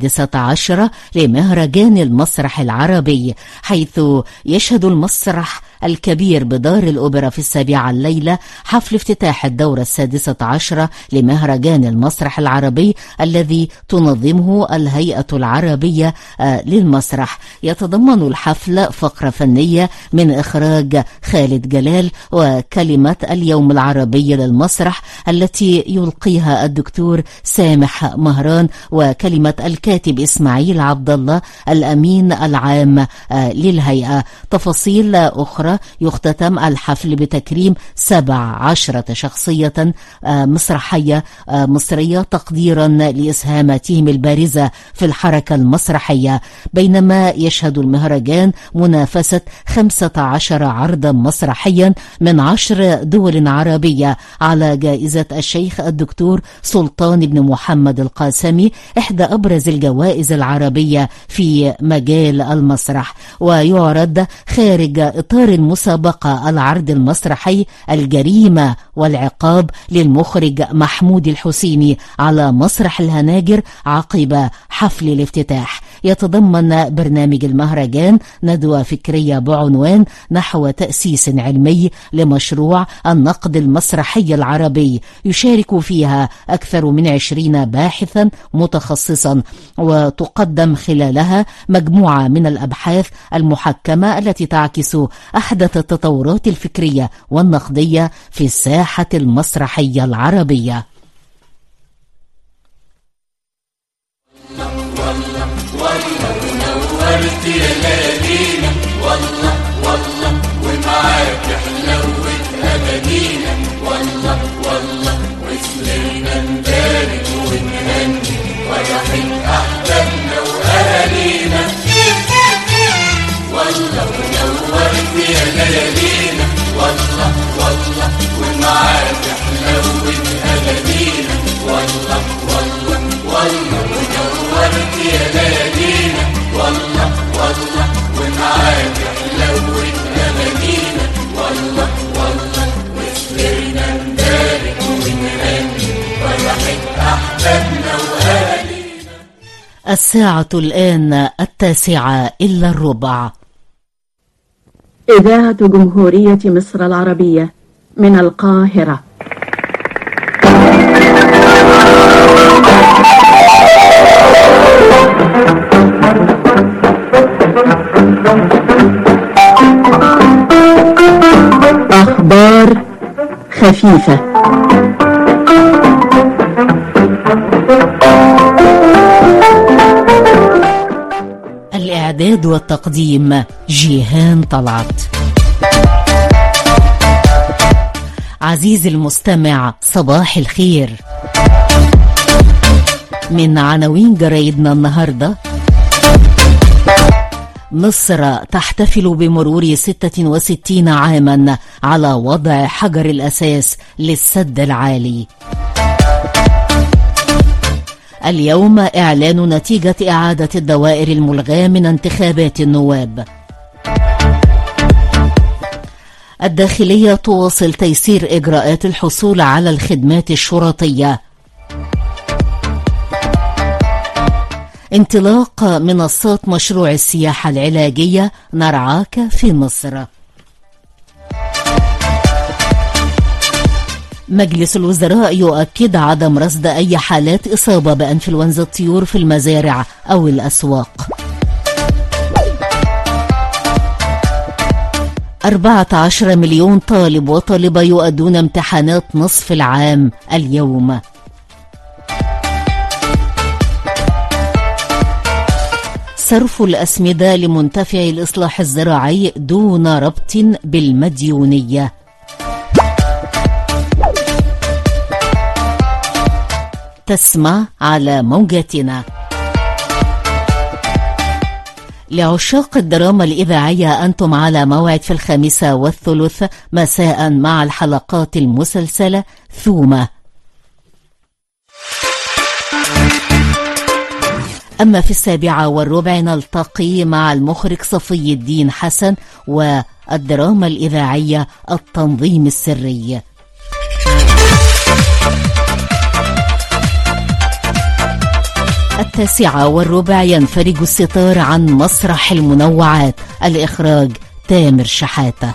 16 لمهرجان المسرح العربي، حيث يشهد المسرح الكبير بدار الأوبرا في 7 الليلة حفل افتتاح الدورة 16 لمهرجان المسرح العربي الذي تنظمه الهيئة العربية للمسرح. يتضمن الحفل فقرة فنية من إخراج خالد جلال وكلمة اليوم العربي للمسرح التي يلقيها الدكتور سامح مهران، وكلمة الكاتب إسماعيل عبد الله الأمين العام للهيئة. تفاصيل أخرى يختتم الحفل بتكريم 17 شخصية مسرحية مصرية تقديرا لإسهاماتهم البارزة في الحركة المسرحية، بينما يشهد المهرجان منافسة 15 عرضا مسرحيا من 10 دول عربية على جائزة الشيخ الدكتور سلطان بن محمد القاسمي، إحدى أبرز الجوائز العربية في مجال المسرح. ويعرض خارج إطار المسابقة العرض المسرحي الجريمة والعقاب للمخرج محمود الحسيني على مسرح الهناجر عقب حفل الافتتاح. يتضمن برنامج المهرجان ندوة فكرية بعنوان نحو تأسيس علمي لمشروع النقد المسرحي العربي، يشارك فيها أكثر من 20 باحثا متخصصا، وتقدم خلالها مجموعة من الأبحاث المحكمة التي تعكس أحدث التطورات الفكرية والنقدية في الساحة المسرحية العربية. نورت يا ليالينا والله والله ومعاك حلوت أمانينا والله والله وسلينا نبارك ونهني ويحن أحبابنا وأهالينا والله ونورت يا ليالينا والله والله ومعاك حلوت أمانينا والله والله والله ونورت يا ليالينا والله والله ومعاك حلوت أمانينا والله والله وسهرنا نبارك ونهني ويحن أحبابنا وأهالينا. الساعة الآن 9:09. إذاعة جمهورية مصر العربية من القاهرة. أخبار خفيفة. الإعداد والتقديم جيهان طلعت. عزيزي المستمع، صباح الخير. من عناوين جرايدنا النهاردة: مصر تحتفل بمرور 66 عاما على وضع حجر الأساس للسد العالي. اليوم إعلان نتيجة إعادة الدوائر الملغاة من انتخابات النواب. الداخلية تواصل تيسير إجراءات الحصول على الخدمات الشرطية. انطلاق منصات مشروع السياحة العلاجية نرعاك في مصر. مجلس الوزراء يؤكد عدم رصد أي حالات إصابة بإنفلونزا الطيور في المزارع أو الأسواق. 14 مليون طالب وطالبة يؤدون امتحانات نصف العام اليوم. صرف الأسمدة لمنتفعي الإصلاح الزراعي دون ربط بالمديونية. تسمع على موجاتنا. لعشاق الدراما الإذاعية، أنتم على موعد في 5:30 مساء مع الحلقات المسلسلة ثومة. أما في 7:15 نلتقي مع المخرج صفي الدين حسن والدراما الإذاعية التنظيم السري. ال 9:15 ينفرج الستار عن مسرح المنوعات، الإخراج تامر شحاتة.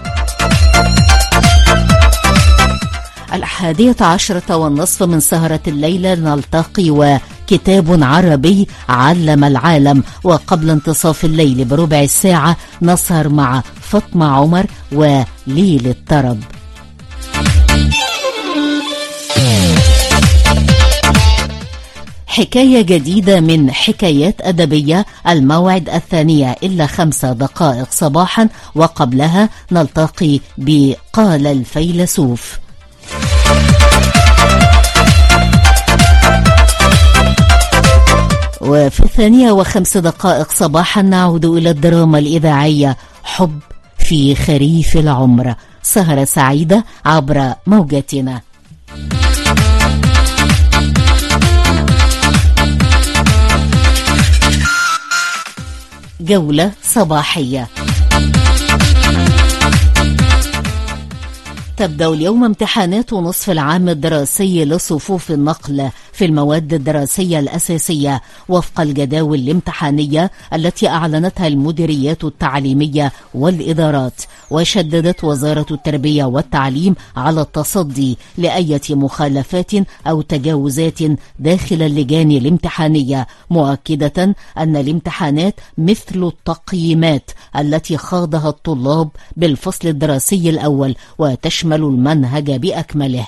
11:10 من سهرة الليلة نلتقي وكتاب عربي علم العالم، وقبل انتصاف الليل بربع ساعة نسهر مع فاطمة عمر وليل الطرب. حكاية جديدة من حكايات أدبية، الموعد 2:05 صباحا، وقبلها نلتقي بقال الفيلسوف. وفي 2:05 صباحا نعود إلى الدراما الإذاعية حب في خريف العمر. سهرة سعيدة عبر موجاتنا. جولة صباحية. تبدأ اليوم امتحانات نصف العام الدراسي لصفوف النقل في المواد الدراسية الأساسية وفق الجداول الامتحانية التي أعلنتها المديريات التعليمية والإدارات. وشددت وزارة التربية والتعليم على التصدي لأي مخالفات أو تجاوزات داخل اللجان الامتحانية، مؤكدة أن الامتحانات مثل التقييمات التي خاضها الطلاب بالفصل الدراسي الأول وتشمل المنهج بأكمله.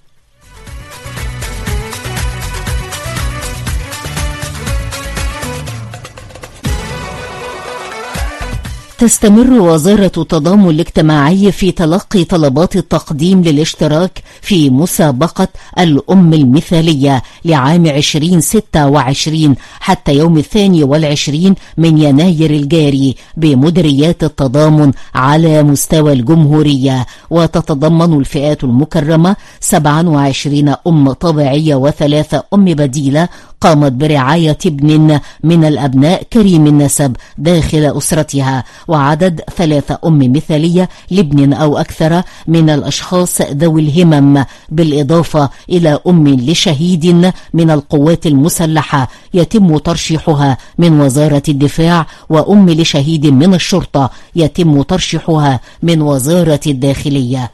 تستمر وزارة التضامن الاجتماعي في تلقي طلبات التقديم للاشتراك في مسابقة الأم المثالية لعام 2026 حتى يوم 22 من يناير الجاري بمديريات التضامن على مستوى الجمهورية. وتتضمن الفئات المكرمة 27 أم طبيعية و3 أم بديلة قامت برعاية ابن من الأبناء كريم النسب داخل أسرتها، وعدد 3 أم مثالية لابن أو أكثر من الأشخاص ذوي الهمم، بالإضافة إلى أم لشهيد من القوات المسلحة يتم ترشيحها من وزارة الدفاع، وأم لشهيد من الشرطة يتم ترشيحها من وزارة الداخلية.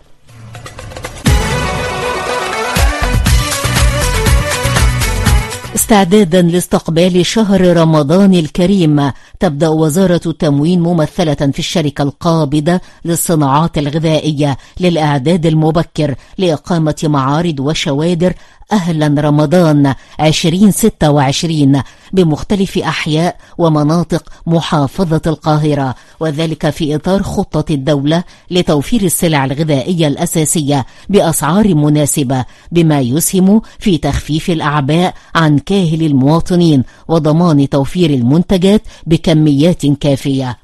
استعدادا لاستقبال شهر رمضان الكريم، تبدأ وزارة التموين ممثلة في الشركة القابضة للصناعات الغذائية للإعداد المبكر لإقامة معارض وشوادر أهلا رمضان 2026 بمختلف أحياء ومناطق محافظة القاهرة، وذلك في إطار خطة الدولة لتوفير السلع الغذائية الأساسية بأسعار مناسبة، بما يسهم في تخفيف الأعباء عن كاهل المواطنين وضمان توفير المنتجات بكميات كافية.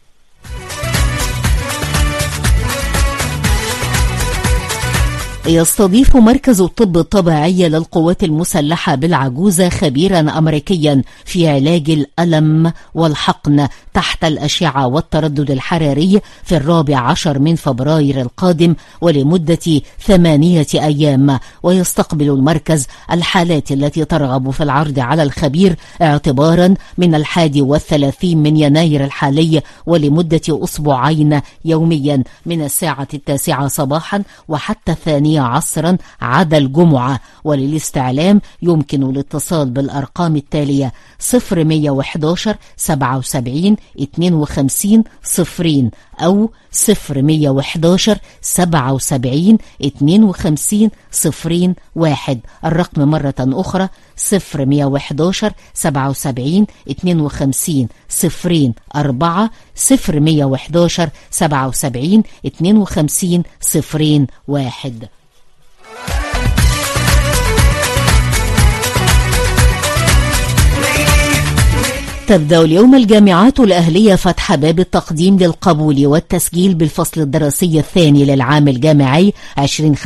يستضيف مركز الطب الطبيعي للقوات المسلحة بالعجوزة خبيرا أمريكيا في علاج الألم والحقن تحت الأشعة والتردد الحراري في 14 من فبراير القادم ولمدة 8 أيام. ويستقبل المركز الحالات التي ترغب في العرض على الخبير اعتبارا من 31 من يناير الحالي ولمدة أسبوعين يوميا من الساعة 9 صباحا وحتى 2 عصرا عدا الجمعة. وللاستعلام يمكن الاتصال بالأرقام التالية 0111 77 52 0 أو 0111 77 52 01. الرقم مرة أخرى 0111 77 52 04 0111 77 52 01. تبدأ اليوم الجامعات الأهلية فتح باب التقديم للقبول والتسجيل بالفصل الدراسي الثاني للعام الجامعي 2025-2026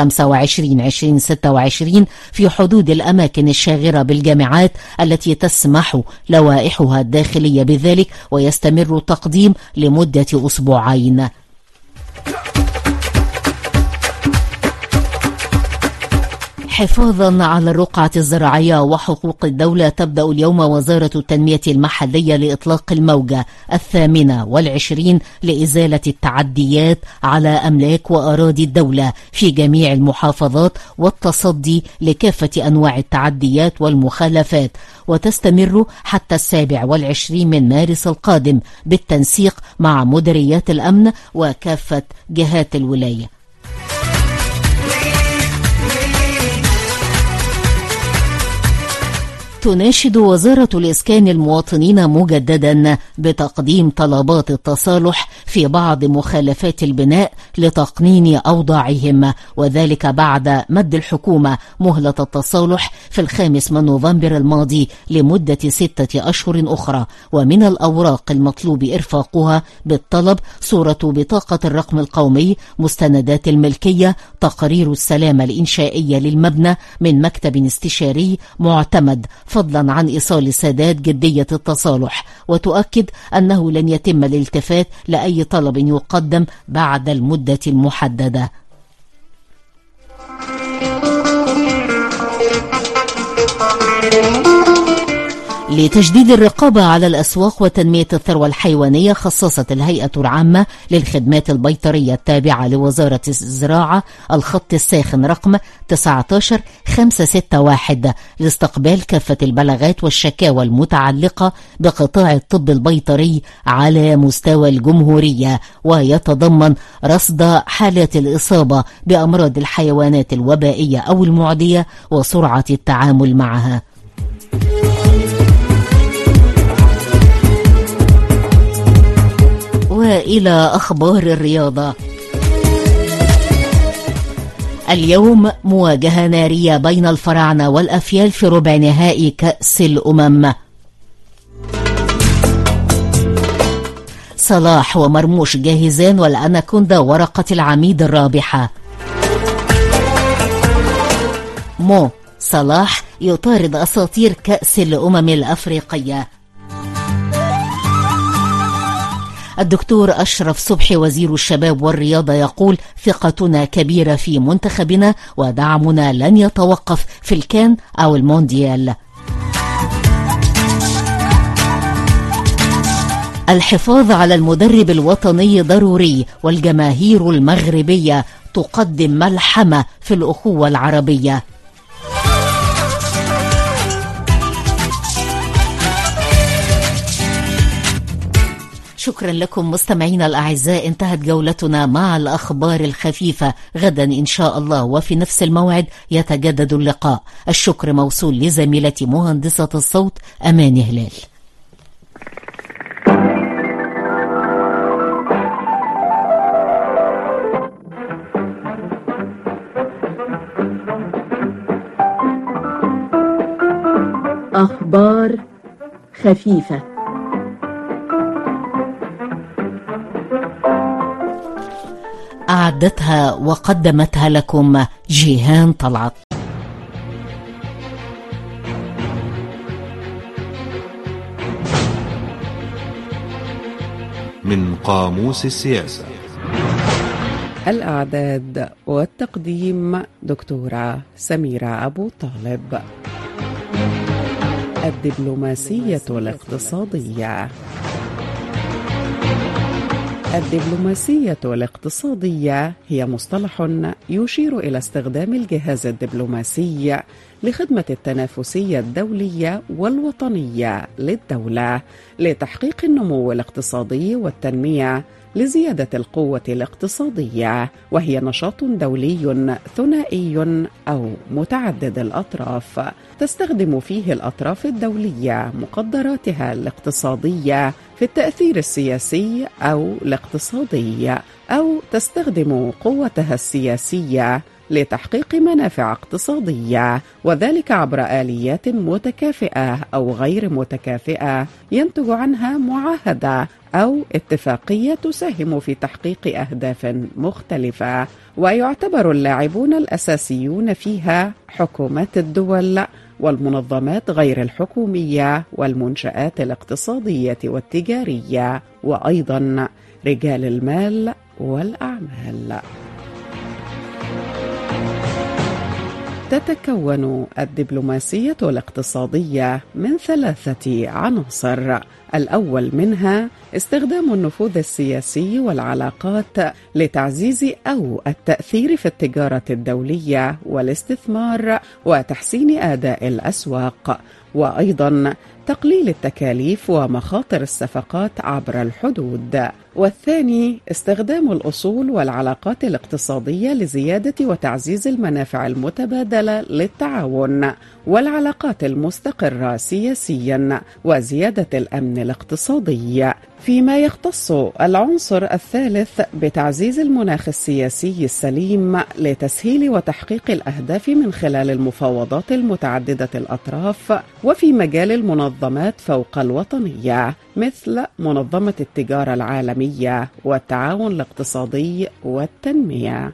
في حدود الأماكن الشاغرة بالجامعات التي تسمح لوائحها الداخلية بذلك، ويستمر التقديم لمدة أسبوعين. حفاظا على الرقعة الزراعية وحقوق الدولة، تبدأ اليوم وزارة التنمية المحلية لإطلاق الموجة 28 لإزالة التعديات على أملاك وأراضي الدولة في جميع المحافظات والتصدي لكافة أنواع التعديات والمخالفات، وتستمر حتى 27 من مارس القادم بالتنسيق مع مديريات الأمن وكافة جهات الولاية. تناشد وزارة الإسكان المواطنين مجددا بتقديم طلبات التصالح في بعض مخالفات البناء لتقنين أوضاعهم، وذلك بعد مد الحكومة مهلة التصالح في 5 من نوفمبر الماضي لمدة 6 أشهر أخرى. ومن الأوراق المطلوب إرفاقها بالطلب صورة بطاقة الرقم القومي، مستندات الملكية، تقرير السلامة الإنشائية للمبنى من مكتب استشاري معتمد، فضلا عن إيصال سداد جدية التصالح، وتؤكد أنه لن يتم الالتفات لأي طلب يقدم بعد المدة المحددة. لتجديد الرقابة على الأسواق وتنمية الثروة الحيوانية، خصصت الهيئة العامة للخدمات البيطرية التابعة لوزارة الزراعة الخط الساخن رقم 19561 لاستقبال كافة البلاغات والشكاوى المتعلقة بقطاع الطب البيطري على مستوى الجمهورية، ويتضمن رصد حالات الإصابة بأمراض الحيوانات الوبائية أو المعدية وسرعة التعامل معها. وإلى أخبار الرياضة. اليوم مواجهة نارية بين الفراعنة والأفيال في ربع نهائي كأس الأمم. صلاح ومرموش جاهزان والأناكوندا ورقة العميد الرابحة. مو صلاح يطارد أساطير كأس الأمم الأفريقية. الدكتور أشرف صبحي وزير الشباب والرياضة يقول: ثقتنا كبيرة في منتخبنا ودعمنا لن يتوقف في الكان أو المونديال. الحفاظ على المدرب الوطني ضروري، والجماهير المغربية تقدم ملحمة في الأخوة العربية. شكرا لكم مستمعينا الأعزاء، انتهت جولتنا مع الأخبار الخفيفة. غدا إن شاء الله وفي نفس الموعد يتجدد اللقاء. الشكر موصول لزميلتي مهندسة الصوت أماني هلال. أخبار خفيفة. أعدتها وقدمتها لكم جيهان طلعت. من قاموس السياسة. الإعداد والتقديم دكتورة سميرة أبو طالب. الدبلوماسية الاقتصادية. الدبلوماسية الاقتصادية هي مصطلح يشير إلى استخدام الجهاز الدبلوماسي لخدمة التنافسية الدولية والوطنية للدولة لتحقيق النمو الاقتصادي والتنمية لزيادة القوة الاقتصادية، وهي نشاط دولي ثنائي أو متعدد الأطراف تستخدم فيه الأطراف الدولية مقدراتها الاقتصادية في التأثير السياسي أو الاقتصادي، أو تستخدم قوتها السياسية لتحقيق منافع اقتصادية، وذلك عبر آليات متكافئة أو غير متكافئة ينتج عنها معاهدة أو اتفاقية تساهم في تحقيق أهداف مختلفة. ويعتبر اللاعبون الأساسيون فيها حكومات الدول والمنظمات غير الحكومية والمنشآت الاقتصادية والتجارية، وأيضا رجال المال والأعمال. تتكون الدبلوماسية الاقتصادية من 3 عناصر. الأول منها استخدام النفوذ السياسي والعلاقات لتعزيز أو التأثير في التجارة الدولية والاستثمار وتحسين أداء الأسواق، وأيضا تقليل التكاليف ومخاطر الصفقات عبر الحدود. والثاني استخدام الأصول والعلاقات الاقتصادية لزيادة وتعزيز المنافع المتبادلة للتعاون والعلاقات المستقرة سياسيا وزيادة الأمن الاقتصادي. فيما يختص العنصر الثالث بتعزيز المناخ السياسي السليم لتسهيل وتحقيق الأهداف من خلال المفاوضات المتعددة الأطراف وفي مجال المنظمات فوق الوطنية، مثل منظمة التجارة العالمية والتعاون الاقتصادي والتنمية.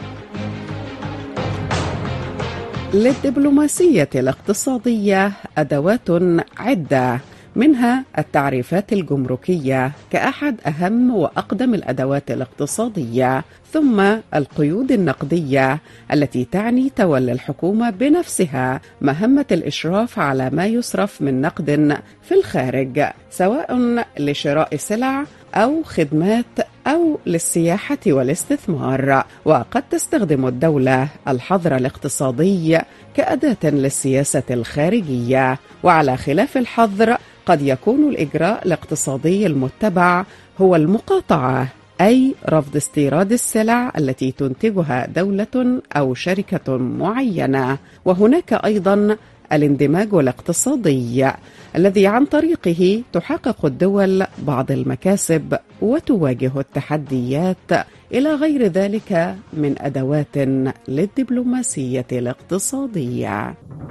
للدبلوماسية الاقتصادية أدوات عدة، منها التعريفات الجمركية كأحد أهم وأقدم الأدوات الاقتصادية، ثم القيود النقدية التي تعني تولي الحكومة بنفسها مهمة الإشراف على ما يصرف من نقد في الخارج، سواء لشراء سلع أو خدمات أو للسياحة والاستثمار. وقد تستخدم الدولة الحظر الاقتصادي كأداة للسياسة الخارجية، وعلى خلاف الحظر قد يكون الإجراء الاقتصادي المتبع هو المقاطعة، أي رفض استيراد السلع التي تنتجها دولة أو شركة معينة. وهناك أيضا الاندماج الاقتصادي الذي عن طريقه تحقق الدول بعض المكاسب وتواجه التحديات، إلى غير ذلك من أدوات للدبلوماسية الاقتصادية.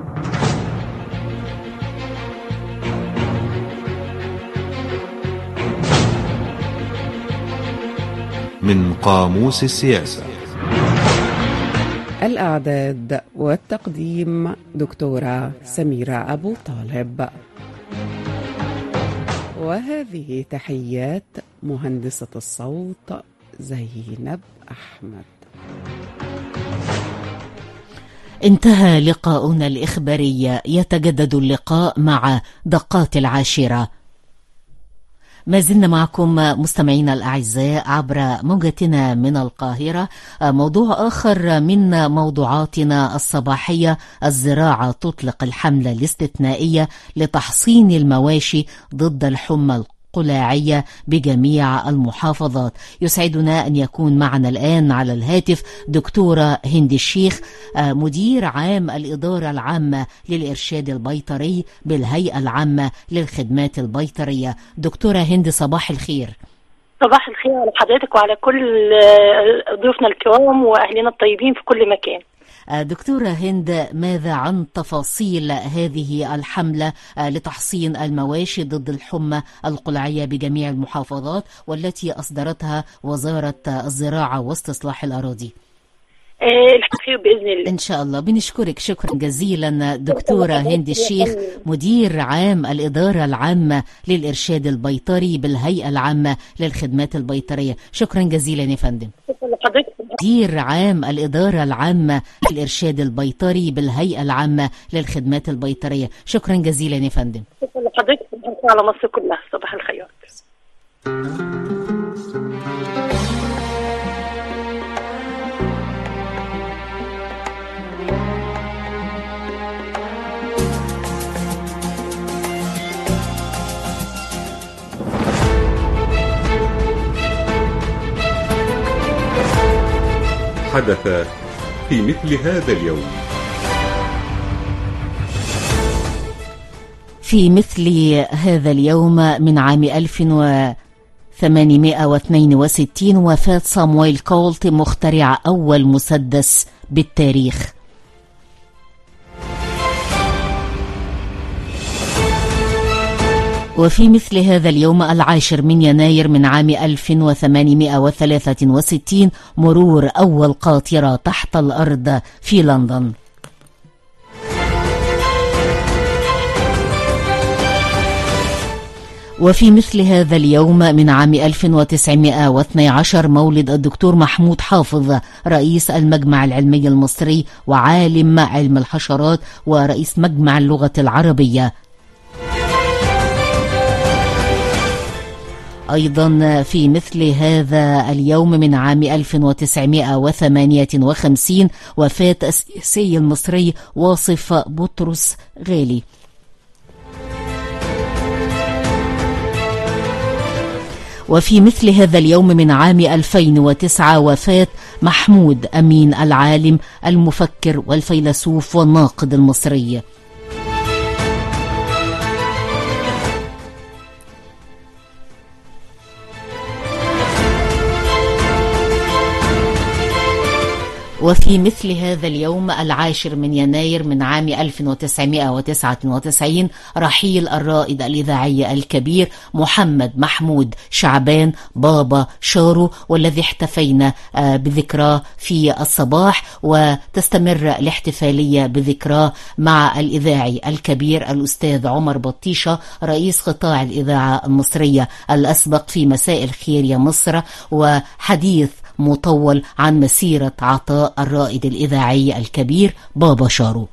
من قاموس السياسة. الإعداد والتقديم دكتورة سميرة أبو طالب. وهذه تحيات مهندسة الصوت زينب أحمد. انتهى لقاؤنا الإخباري، يتجدد اللقاء مع دقات 10. ما زلنا معكم مستمعينا الأعزاء عبر موجتنا من القاهرة. موضوع آخر من موضوعاتنا الصباحية: الزراعة تطلق الحملة الاستثنائية لتحصين المواشي ضد الحمى القلاعية بجميع المحافظات. يسعدنا أن يكون معنا الآن على الهاتف دكتورة هند الشيخ، مدير عام الإدارة العامة للإرشاد البيطري بالهيئة العامة للخدمات البيطرية. دكتورة هند، صباح الخير. صباح الخير على حضرتك وعلى كل ضيوفنا الكرام وأهلنا الطيبين في كل مكان. دكتورة هند، ماذا عن تفاصيل هذه الحملة لتحصين المواشي ضد الحمى القلعية بجميع المحافظات والتي أصدرتها وزارة الزراعة واستصلاح الأراضي؟ الخير بإذن الله إن شاء الله. بنشكرك شكرا جزيلا دكتورة هند الشيخ، مدير عام الإدارة العامة للإرشاد البيطري بالهيئة العامة للخدمات البيطرية. شكرا جزيلا يا فندم. مدير عام الإدارة العامة للإرشاد البيطري بالهيئة العامة للخدمات البيطرية. شكرا جزيلا يا فندم. شكرا لحضرتك على مصر كلها. صباح الخير. حدث في مثل هذا اليوم. في مثل هذا اليوم من عام 1862 وفاة صامويل كولت، مخترع أول مسدس بالتاريخ. وفي مثل هذا اليوم 10 من يناير من عام 1863 مرور أول قاطرة تحت الأرض في لندن. وفي مثل هذا اليوم من عام 1912 مولد الدكتور محمود حافظ، رئيس المجمع العلمي المصري وعالم علم الحشرات ورئيس مجمع اللغة العربية. أيضا في مثل هذا اليوم من عام 1958 وفاة السياسي المصري واصف بطرس غالي. وفي مثل هذا اليوم من عام 2009 وفاة محمود أمين، العالم المفكر والفيلسوف والناقد المصري. وفي مثل هذا اليوم 10 من يناير من عام 1999 رحيل الرائد الإذاعي الكبير محمد محمود شعبان بابا شارو، والذي احتفينا بذكراه في الصباح، وتستمر الاحتفالية بذكراه مع الإذاعي الكبير الأستاذ عمر بطيشة رئيس قطاع الإذاعة المصرية الأسبق في مساء الخير يا مصر، وحديث مطول عن مسيرة عطاء الرائد الإذاعي الكبير بابا شارو.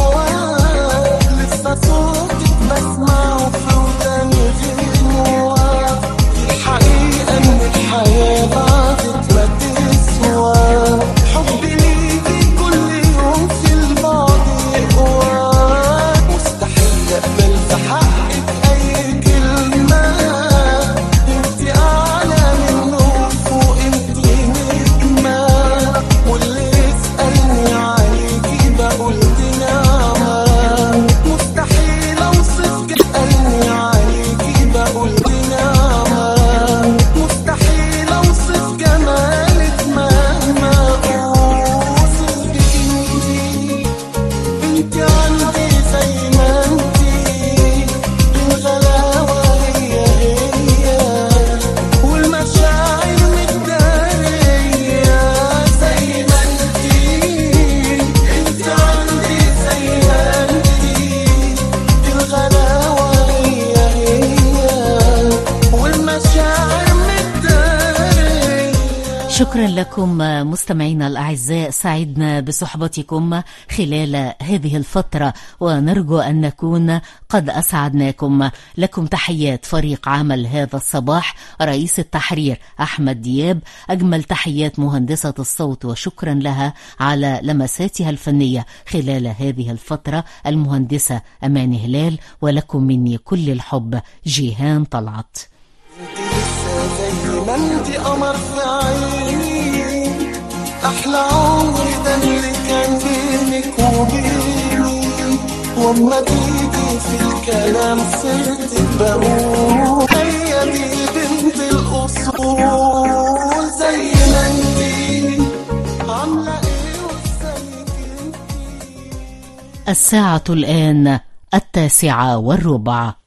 صوتك بسمعه في وداني غنوة شكرا لكم مستمعينا الأعزاء، سعدنا بصحبتكم خلال هذه الفترة ونرجو أن نكون قد أسعدناكم. لكم تحيات فريق عمل هذا الصباح، رئيس التحرير أحمد دياب، أجمل تحيات مهندسة الصوت وشكرا لها على لمساتها الفنية خلال هذه الفترة المهندسة أمان هلال، ولكم مني كل الحب جيهان طلعت. ما انتي قمر في عيني، احلى عمر ده اللي كان بينك وبيني، وما تيجي في الكلام صرت بقول هي دي بنت الاصول. زي ما انتي عامله ايه وازيك انتي. الساعة الآن 9:15.